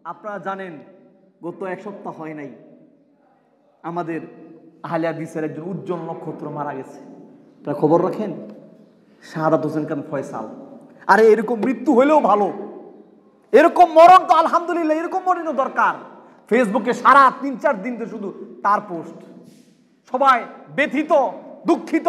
আপনারা জানেন গত এক সপ্তাহ হয় নাই আমাদের আহলে হাদিসের একজন উজ্জ্বল নক্ষত্র মারা গেছে। আপনারা খবর রাখেন? শাহাদাত হোসেন খান ফয়সাল। আরে এরকম মৃত্যু হলেও ভালো, এরকম মরণ তো আলহামদুলিল্লাহ, এরকম মরণও দরকার। ফেসবুকে সারা 3-4 দিন তো শুধু তার পোস্ট, সবাই ব্যথিত দুঃখিত।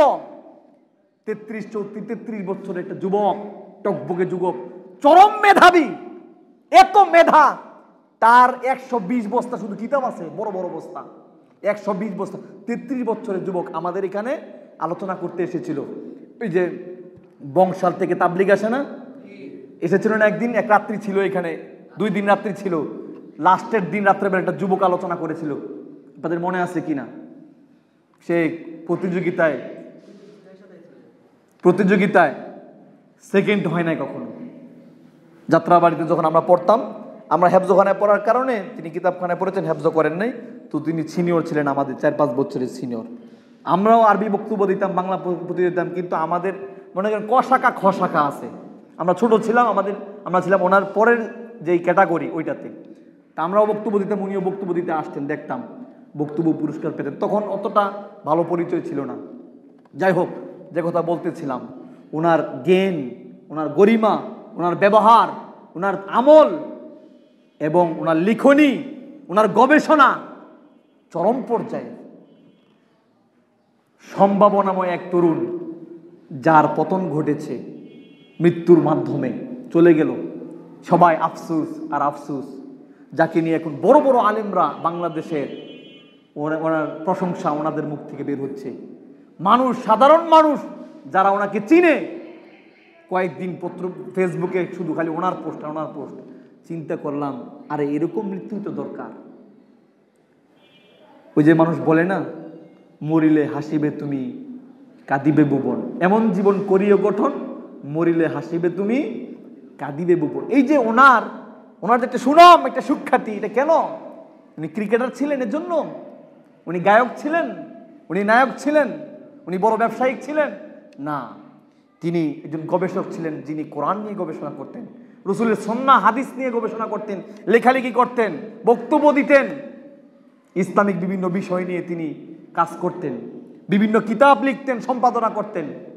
33 বছরের একটা যুবক, টকবকে যুবক, চরম মেধাবী, এত মেধা, তার 120 বস্তা শুধু কিতাব আছে, বড় বড় বস্তা, 120 বস্তা। 33 বছরের যুবক আমাদের এখানে আলোচনা করতে এসেছিল। ওই যে বংশাল থেকে তাবলিগ আসে না, এসেছিল না একদিন, এক রাত্রি ছিল এখানে, 2 দিন রাত্রি ছিল। লাস্টের দিন রাত্রেবেলা একটা যুবক আলোচনা করেছিল, আপনাদের মনে আছে কিনা? সে প্রতিযোগিতায় সেকেন্ড হয় নাই কখনো। যাত্রাবাড়িতে যখন আমরা পড়তাম, আমরা হেফজখানায় পড়ার কারণে, তিনি কিতাবখানায় পড়েছেন, হেফজ করেন নাই, তো তিনি সিনিয়র ছিলেন, আমাদের 4-5 বছরের সিনিয়র। আমরাও আরবি বক্তব্য দিতাম, বাংলা প্রতি দিতাম, কিন্তু আমাদের মনে করেন ক শাখা খ শাখা আছে। আমরা ছোট ছিলাম, আমরা ছিলাম ওনার পরের যেই ক্যাটাগরি ওইটাতে। তা আমরাও বক্তব্য দিতাম, উনিও বক্তব্য দিতে আসতেন, দেখতাম বক্তব্য পুরস্কার পেতেন। তখন অতটা ভালো পরিচয় ছিল না। যাই হোক, যে কথা বলতেছিলাম, ওনার জ্ঞান, ওনার গরিমা, ওনার ব্যবহার, ওনার আমল এবং ওনার লিখনী, ওনার গবেষণা চরম পর্যায়ে। সম্ভাবনাময় এক তরুণ, যার পতন ঘটেছে মৃত্যুর মাধ্যমে, চলে গেল। সবাই আফসুস আর আফসুস, যাকে নিয়ে এখন বড় বড় আলেমরা বাংলাদেশের, ওনার প্রশংসা ওনাদের মুখ থেকে বের হচ্ছে। মানুষ, সাধারণ মানুষ যারা ওনাকে চিনে, কয়েকদিন ফেসবুকে শুধু খালি ওনার পোস্ট আর ওনার পোস্ট। চিন্তা করলাম, আরে এরকম মৃত্যু তো দরকার। ওই যে মানুষ বলে না, মরিলে হাসিবে তুমি, কাঁদিবে ভুবন, এমন জীবন করিও গঠন, মরিলে হাসিবে তুমি, কাঁদিবে ভুবন। এই যে ওনার যে একটা সুনাম, একটা সুখ্যাতি, এটা কেন? উনি ক্রিকেটার ছিলেন এর জন্য? উনি গায়ক ছিলেন? উনি নায়ক ছিলেন? উনি বড় ব্যবসায়িক ছিলেন? না, তিনি একজন গবেষক ছিলেন, যিনি কোরআন নিয়ে গবেষণা করতেন, রাসূলের সুন্নাহ হাদিস নিয়ে গবেষণা করতেন, লেখালেখি করতেন, বক্তব্য দিতেন, ইসলামিক বিভিন্ন বিষয় নিয়ে তিনি কাজ করতেন, বিভিন্ন কিতাব লিখতেন, সম্পাদনা করতেন।